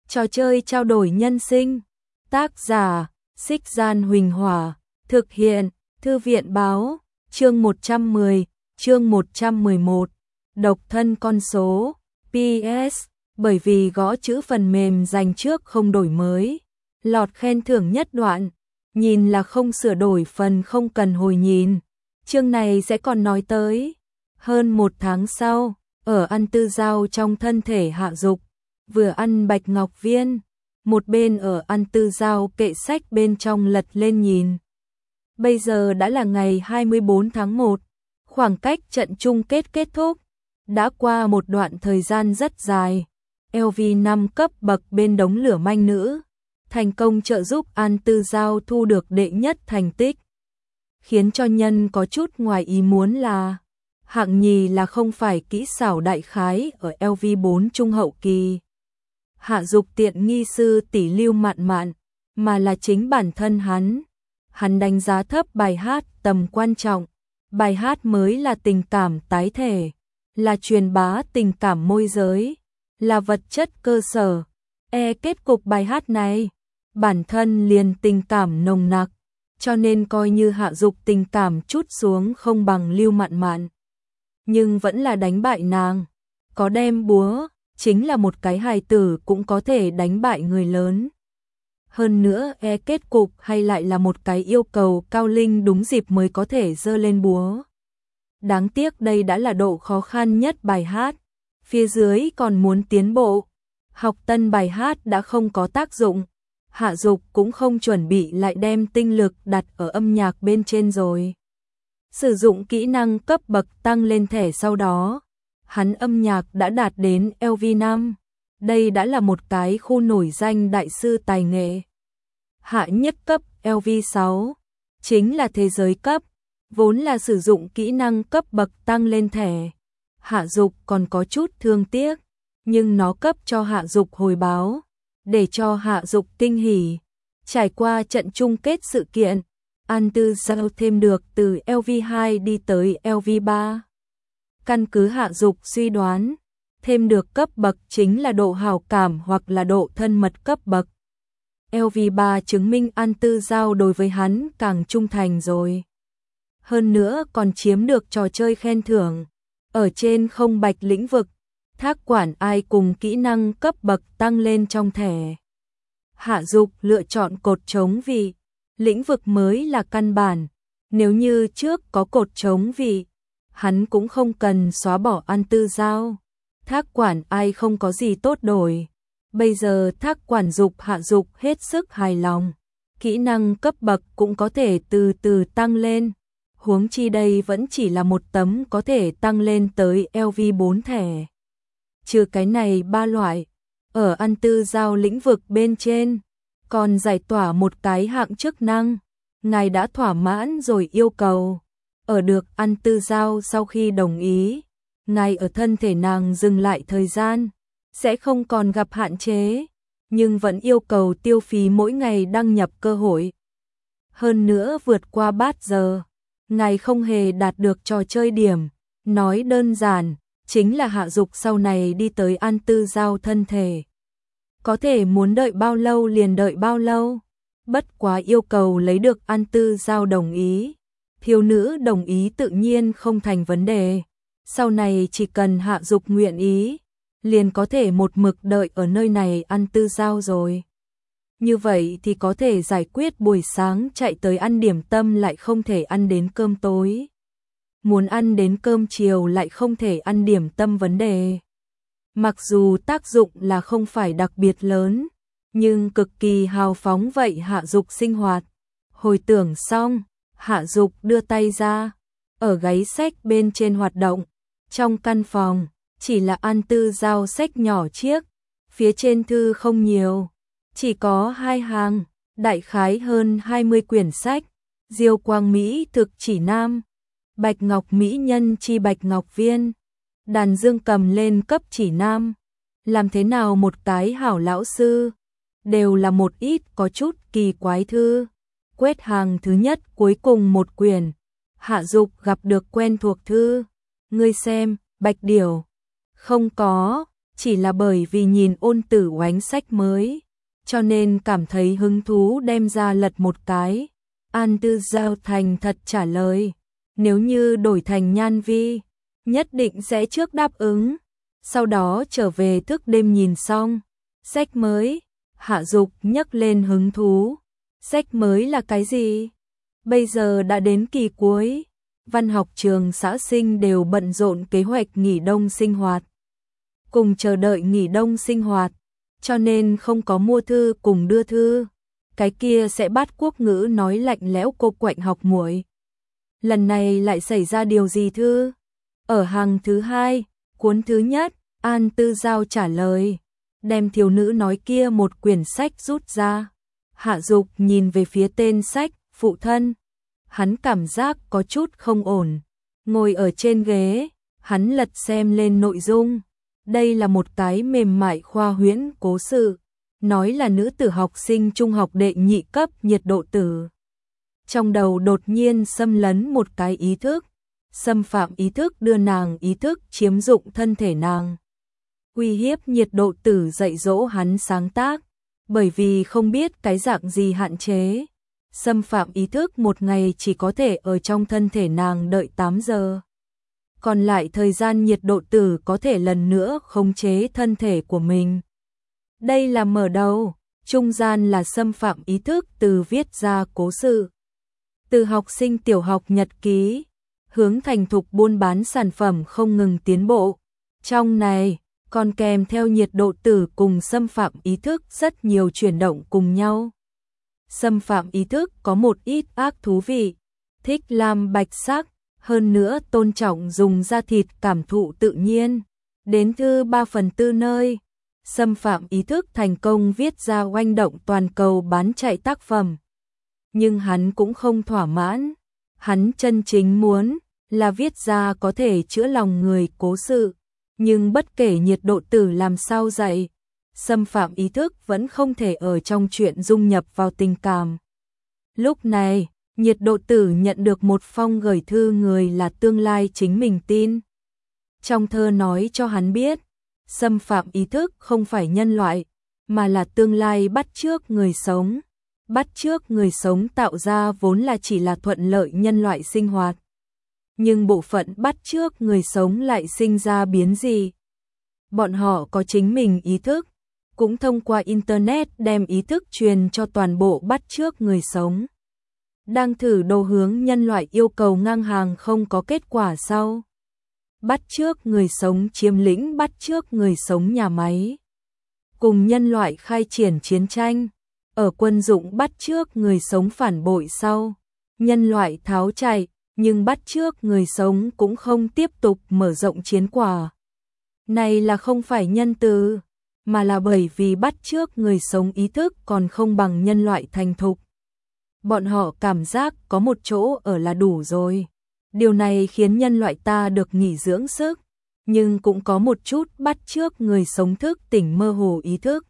Trò chơi trao đổi nhân sinh. Tác giả: Xích Gian Huỳnh Hỏa. Thực hiện: Thư viện báo. Chương 110, chương 111. Độc thân con số. PS. Bởi vì gõ chữ phần mềm dành trước không đổi mới. Lọt khen thưởng nhất đoạn. Nhìn là không sửa đổi phần không cần hồi nhìn. Chương này sẽ còn nói tới. Hơn 1 tháng sau, ở ăn tư giao trong thân thể Hạ Dục, vừa ăn bạch ngọc viên, một bên ở ăn tư giao kệ sách bên trong lật lên nhìn. Bây giờ đã là ngày 24 tháng 1, khoảng cách trận chung kết kết thúc, đã qua một đoạn thời gian rất dài. LV5 cấp bậc bên đống lửa manh nữ, thành công trợ giúp An Tư Giao thu được đệ nhất thành tích. Khiến cho nhân có chút ngoài ý muốn là hạng nhì là không phải kỹ xảo đại khái ở LV4 trung hậu kỳ. Hạ Dục tiện nghi sư tỷ Lưu Mạn Mạn, mà là chính bản thân hắn. Hắn đánh giá thấp bài hát tầm quan trọng. Bài hát mới là tình cảm tái thể, là truyền bá tình cảm môi giới, là vật chất cơ sở. Kết cục bài hát này, bản thân liền tình cảm nồng nặc, cho nên coi như Hạ Dục tình cảm chút xuống không bằng Lưu Mạn Mạn, nhưng vẫn là đánh bại nàng. Có đem búa, chính là một cái hài tử cũng có thể đánh bại người lớn. Hơn nữa kết cục hay lại là một cái yêu cầu cao linh đúng dịp mới có thể giơ lên búa. Đáng tiếc đây đã là độ khó khăn nhất bài hát. Phía dưới còn muốn tiến bộ. Học tân bài hát đã không có tác dụng. Hạ Dục cũng không chuẩn bị lại đem tinh lực đặt ở âm nhạc bên trên rồi. Sử dụng kỹ năng cấp bậc tăng lên thẻ sau đó, hắn âm nhạc đã đạt đến LV5. Đây đã là một cái khu nổi danh đại sư tài nghệ. Hạ nhất cấp LV6, chính là thế giới cấp, vốn là sử dụng kỹ năng cấp bậc tăng lên thẻ. Hạ Dục còn có chút thương tiếc, nhưng nó cấp cho Hạ Dục hồi báo, để cho Hạ Dục kinh hỉ. Trải qua trận chung kết sự kiện, An Tư Giao thêm được từ LV2 đi tới LV3. Căn cứ Hạ Dục suy đoán, thêm được cấp bậc chính là độ hảo cảm hoặc là độ thân mật cấp bậc. LV3 chứng minh An Tư Giao đối với hắn càng trung thành rồi. Hơn nữa còn chiếm được trò chơi khen thưởng. Ở trên không bạch lĩnh vực, thác quản ai cùng kỹ năng cấp bậc tăng lên trong thẻ. Hạ Dục lựa chọn cột trống vị. Lĩnh vực mới là căn bản. Nếu như trước có cột trống vị, hắn cũng không cần xóa bỏ An Tư Giao. Thác quản ai không có gì tốt đổi. Bây giờ thác quản Dục Hạ Dục hết sức hài lòng. Kỹ năng cấp bậc cũng có thể từ từ tăng lên. Huống chi đây vẫn chỉ là một tấm có thể tăng lên tới LV4 thẻ. Trừ cái này 3 loại, ở An Tư Giao lĩnh vực bên trên, còn giải tỏa một cái hạng chức năng. Ngài đã thỏa mãn rồi yêu cầu. Ở được An Tư Giao sau khi đồng ý, ngài ở thân thể nàng dừng lại thời gian, sẽ không còn gặp hạn chế, nhưng vẫn yêu cầu tiêu phí mỗi ngày đăng nhập cơ hội. Hơn nữa vượt qua bát giờ, ngài không hề đạt được trò chơi điểm. Nói đơn giản, chính là Hạ Dục sau này đi tới An Tư Giao thân thể. Có thể muốn đợi bao lâu liền đợi bao lâu. Bất quá yêu cầu lấy được An Tư Giao đồng ý. Thiếu nữ đồng ý tự nhiên không thành vấn đề. Sau này chỉ cần Hạ Dục nguyện ý, liền có thể một mực đợi ở nơi này An Tư Giao rồi. Như vậy thì có thể giải quyết buổi sáng chạy tới ăn điểm tâm lại không thể ăn đến cơm tối. Muốn ăn đến cơm chiều lại không thể ăn điểm tâm vấn đề. Mặc dù tác dụng là không phải đặc biệt lớn, nhưng cực kỳ hào phóng vậy Hạ Dục sinh hoạt. Hồi tưởng xong, Hạ Dục đưa tay ra, ở gáy sách bên trên hoạt động. Trong căn phòng, chỉ là An Tư Giao sách nhỏ chiếc, phía trên thư không nhiều. Chỉ có 2 hàng, đại khái hơn 20 quyển sách. Diêu Quang Mỹ thực chỉ nam, Bạch Ngọc Mỹ nhân chi Bạch Ngọc viên, đàn dương cầm lên cấp chỉ nam. Làm thế nào một cái hảo lão sư, đều là một ít có chút kỳ quái thư. Quét hàng thứ nhất cuối cùng một quyển, Hạ Dục gặp được quen thuộc thư. Ngươi xem, Bạch Điểu. Không có, chỉ là bởi vì nhìn Ôn Tử Oánh sách mới, cho nên cảm thấy hứng thú đem ra lật một cái. An Tư Giao thành thật trả lời, nếu như đổi thành Nhan Vi, nhất định sẽ trước đáp ứng, sau đó trở về thức đêm nhìn xong. Sách mới, Hạ Dục nhấc lên hứng thú. Sách mới là cái gì? Bây giờ đã đến kỳ cuối, văn học trường xã sinh đều bận rộn kế hoạch nghỉ đông sinh hoạt. Cùng chờ đợi nghỉ đông sinh hoạt, cho nên không có mua thư cùng đưa thư. Cái kia sẽ bắt quốc ngữ nói lạnh lẽo cô quạnh học muội. Lần này lại xảy ra điều gì thư? Ở hàng thứ 2, cuốn thứ nhất, An Tư Giao trả lời, đem thiếu nữ nói kia một quyển sách rút ra. Hạ Dục nhìn về phía tên sách, phụ thân. Hắn cảm giác có chút không ổn. Ngồi ở trên ghế, hắn lật xem lên nội dung. Đây là một cái mềm mại khoa huyễn cố sự, nói là nữ tử học sinh trung học đệ nhị cấp nhiệt độ tử. Trong đầu đột nhiên xâm lấn một cái ý thức, xâm phạm ý thức đưa nàng ý thức chiếm dụng thân thể nàng. Uy hiếp nhiệt độ tử dạy dỗ hắn sáng tác, bởi vì không biết cái dạng gì hạn chế. Xâm phạm ý thức một ngày chỉ có thể ở trong thân thể nàng đợi 8 giờ. Còn lại thời gian nhiệt độ tử có thể lần nữa khống chế thân thể của mình. Đây là mở đầu, trung gian là xâm phạm ý thức từ viết ra cố sự. Từ học sinh tiểu học nhật ký, hướng thành thục buôn bán sản phẩm không ngừng tiến bộ. Trong này, còn kèm theo nhiệt độ tử cùng xâm phạm ý thức rất nhiều chuyển động cùng nhau. Xâm phạm ý thức có một ít ác thú vị, thích làm bạch sắc, hơn nữa tôn trọng dùng da thịt cảm thụ tự nhiên. Đến thứ 3/4 nơi, xâm phạm ý thức thành công viết ra oanh động toàn cầu bán chạy tác phẩm. Nhưng hắn cũng không thỏa mãn, hắn chân chính muốn là viết ra có thể chữa lòng người cố sự. Nhưng bất kể nhiệt độ tử làm sao dạy, xâm phạm ý thức vẫn không thể ở trong chuyện dung nhập vào tình cảm. Lúc này, nhiệt độ tử nhận được một phong gửi thư người là tương lai chính mình tin. Trong thơ nói cho hắn biết, xâm phạm ý thức không phải nhân loại, mà là tương lai bắt chước người sống. Bắt chước người sống tạo ra vốn là chỉ là thuận lợi nhân loại sinh hoạt. Nhưng bộ phận bắt chước người sống lại sinh ra biến gì? Bọn họ có chính mình ý thức, cũng thông qua Internet đem ý thức truyền cho toàn bộ bắt chước người sống. Đang thử đồ hướng nhân loại yêu cầu ngang hàng không có kết quả sau. Bắt chước người sống chiếm lĩnh bắt chước người sống nhà máy. Cùng nhân loại khai triển chiến tranh. Ở quân dụng bắt chước người sống phản bội sau. Nhân loại tháo chạy, nhưng bắt chước người sống cũng không tiếp tục mở rộng chiến quả. Này là không phải nhân từ, mà là bởi vì bắt chước người sống ý thức còn không bằng nhân loại thành thục. Bọn họ cảm giác có một chỗ ở là đủ rồi. Điều này khiến nhân loại ta được nghỉ dưỡng sức, nhưng cũng có một chút bắt chước người sống thức tỉnh mơ hồ ý thức.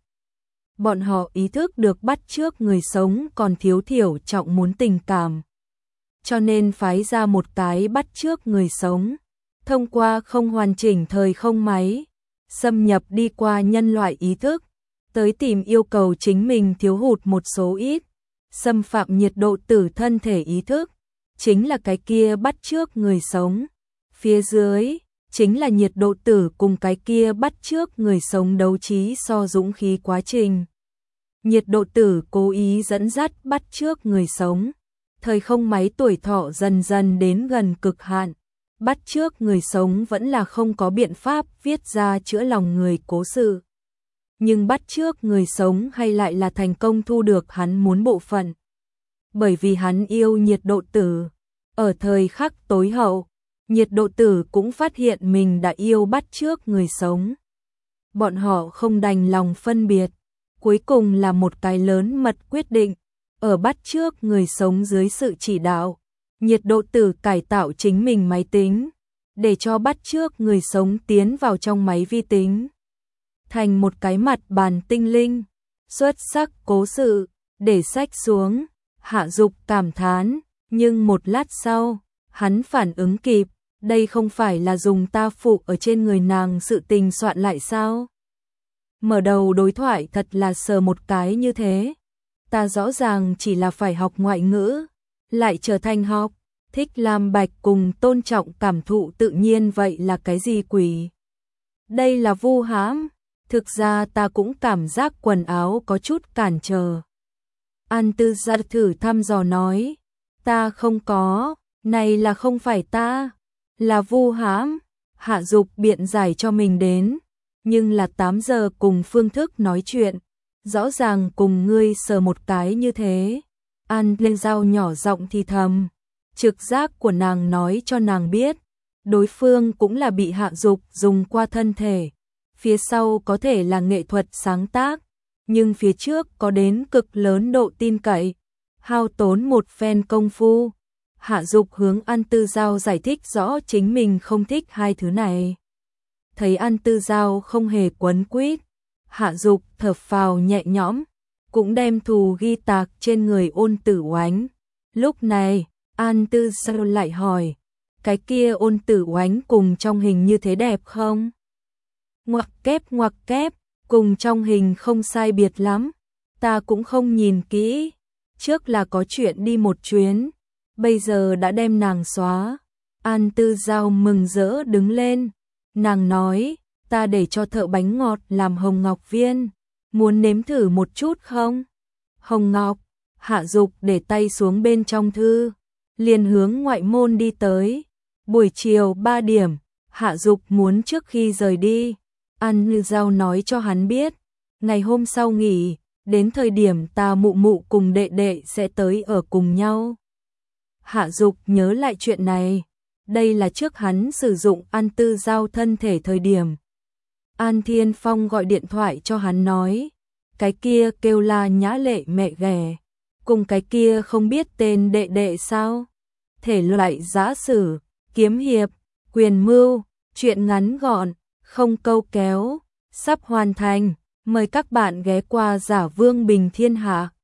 Bọn họ ý thức được bắt chước người sống còn thiếu thiểu trọng muốn tình cảm. Cho nên phái ra một cái bắt chước người sống, thông qua không hoàn chỉnh thời không máy, xâm nhập đi qua nhân loại ý thức, tới tìm yêu cầu chính mình thiếu hụt một số ít, xâm phạm nhiệt độ tử thân thể ý thức, chính là cái kia bắt chước người sống. Phía dưới, chính là nhiệt độ tử cùng cái kia bắt chước người sống đấu trí so dũng khí quá trình. Nhiệt độ tử cố ý dẫn dắt bắt chước người sống. Thời không máy tuổi thọ dần dần đến gần cực hạn, bắt chước người sống vẫn là không có biện pháp viết ra chữa lòng người cố sự. Nhưng bắt chước người sống hay lại là thành công thu được hắn muốn bộ phận. Bởi vì hắn yêu nhiệt độ tử. Ở thời khắc tối hậu, nhiệt độ tử cũng phát hiện mình đã yêu bắt chước người sống. Bọn họ không đành lòng phân biệt, cuối cùng là một cái lớn mật quyết định. Ở bắt chước người sống dưới sự chỉ đạo, nhiệt độ tử cải tạo chính mình máy tính, để cho bắt chước người sống tiến vào trong máy vi tính. Thành một cái mặt bàn tinh linh, xuất sắc cố sự, để sách xuống, Hạ Dục cảm thán, nhưng một lát sau, hắn phản ứng kịp, đây không phải là dùng ta phụ ở trên người nàng sự tình soạn lại sao? Mở đầu đối thoại thật là sờ một cái như thế. Ta rõ ràng chỉ là phải học ngoại ngữ, lại trở thành học, thích làm bạch cùng tôn trọng cảm thụ tự nhiên, vậy là cái gì quỷ? Đây là vu hãm. Thực ra ta cũng cảm giác quần áo có chút cản trở. An Tư Gia thử thăm dò nói, ta không có, này là không phải ta, là vu hãm. Hạ Dục biện giải cho mình đến, nhưng là 8 giờ cùng phương thức nói chuyện, rõ ràng cùng ngươi sờ một cái như thế. An lên dao nhỏ giọng thì thầm, trực giác của nàng nói cho nàng biết, đối phương cũng là bị Hạ Dục dùng qua thân thể, phía sau có thể là nghệ thuật sáng tác, nhưng phía trước có đến cực lớn độ tin cậy, hao tốn một phen công phu. Hạ Dục hướng An Tư Giao giải thích rõ chính mình không thích hai thứ này. Thấy An Tư Giao không hề quấn quýt, Hạ Dục thở phào nhẹ nhõm, cũng đem thù ghi tạc trên người Ôn Tử Oánh. Lúc này, An Tư Giao lại hỏi, cái kia Ôn Tử Oánh cùng trong hình như thế đẹp không? Ngoặc kép, cùng trong hình không sai biệt lắm, ta cũng không nhìn kỹ, trước là có chuyện đi một chuyến, bây giờ đã đem nàng xóa. An Tư Giao mừng rỡ đứng lên, nàng nói, ta để cho thợ bánh ngọt làm hồng ngọc viên, muốn nếm thử một chút không? Hồng ngọc. Hạ Dục để tay xuống bên trong thư, liền hướng ngoại môn đi tới. Buổi chiều 3 điểm, Hạ Dục muốn trước khi rời đi, An Tư Giao nói cho hắn biết, ngày hôm sau nghỉ, đến thời điểm ta mụ mụ cùng đệ đệ sẽ tới ở cùng nhau. Hạ Dục nhớ lại chuyện này, đây là trước hắn sử dụng An Tư Giao thân thể thời điểm. An Thiên Phong gọi điện thoại cho hắn nói, cái kia kêu là Nhã Lệ mẹ ghẻ, cùng cái kia không biết tên đệ đệ sao? Thể loại giã sử, kiếm hiệp, quyền mưu, chuyện ngắn gọn, không câu kéo, sắp hoàn thành, mời các bạn ghé qua Giả Vương Bình Thiên Hạ.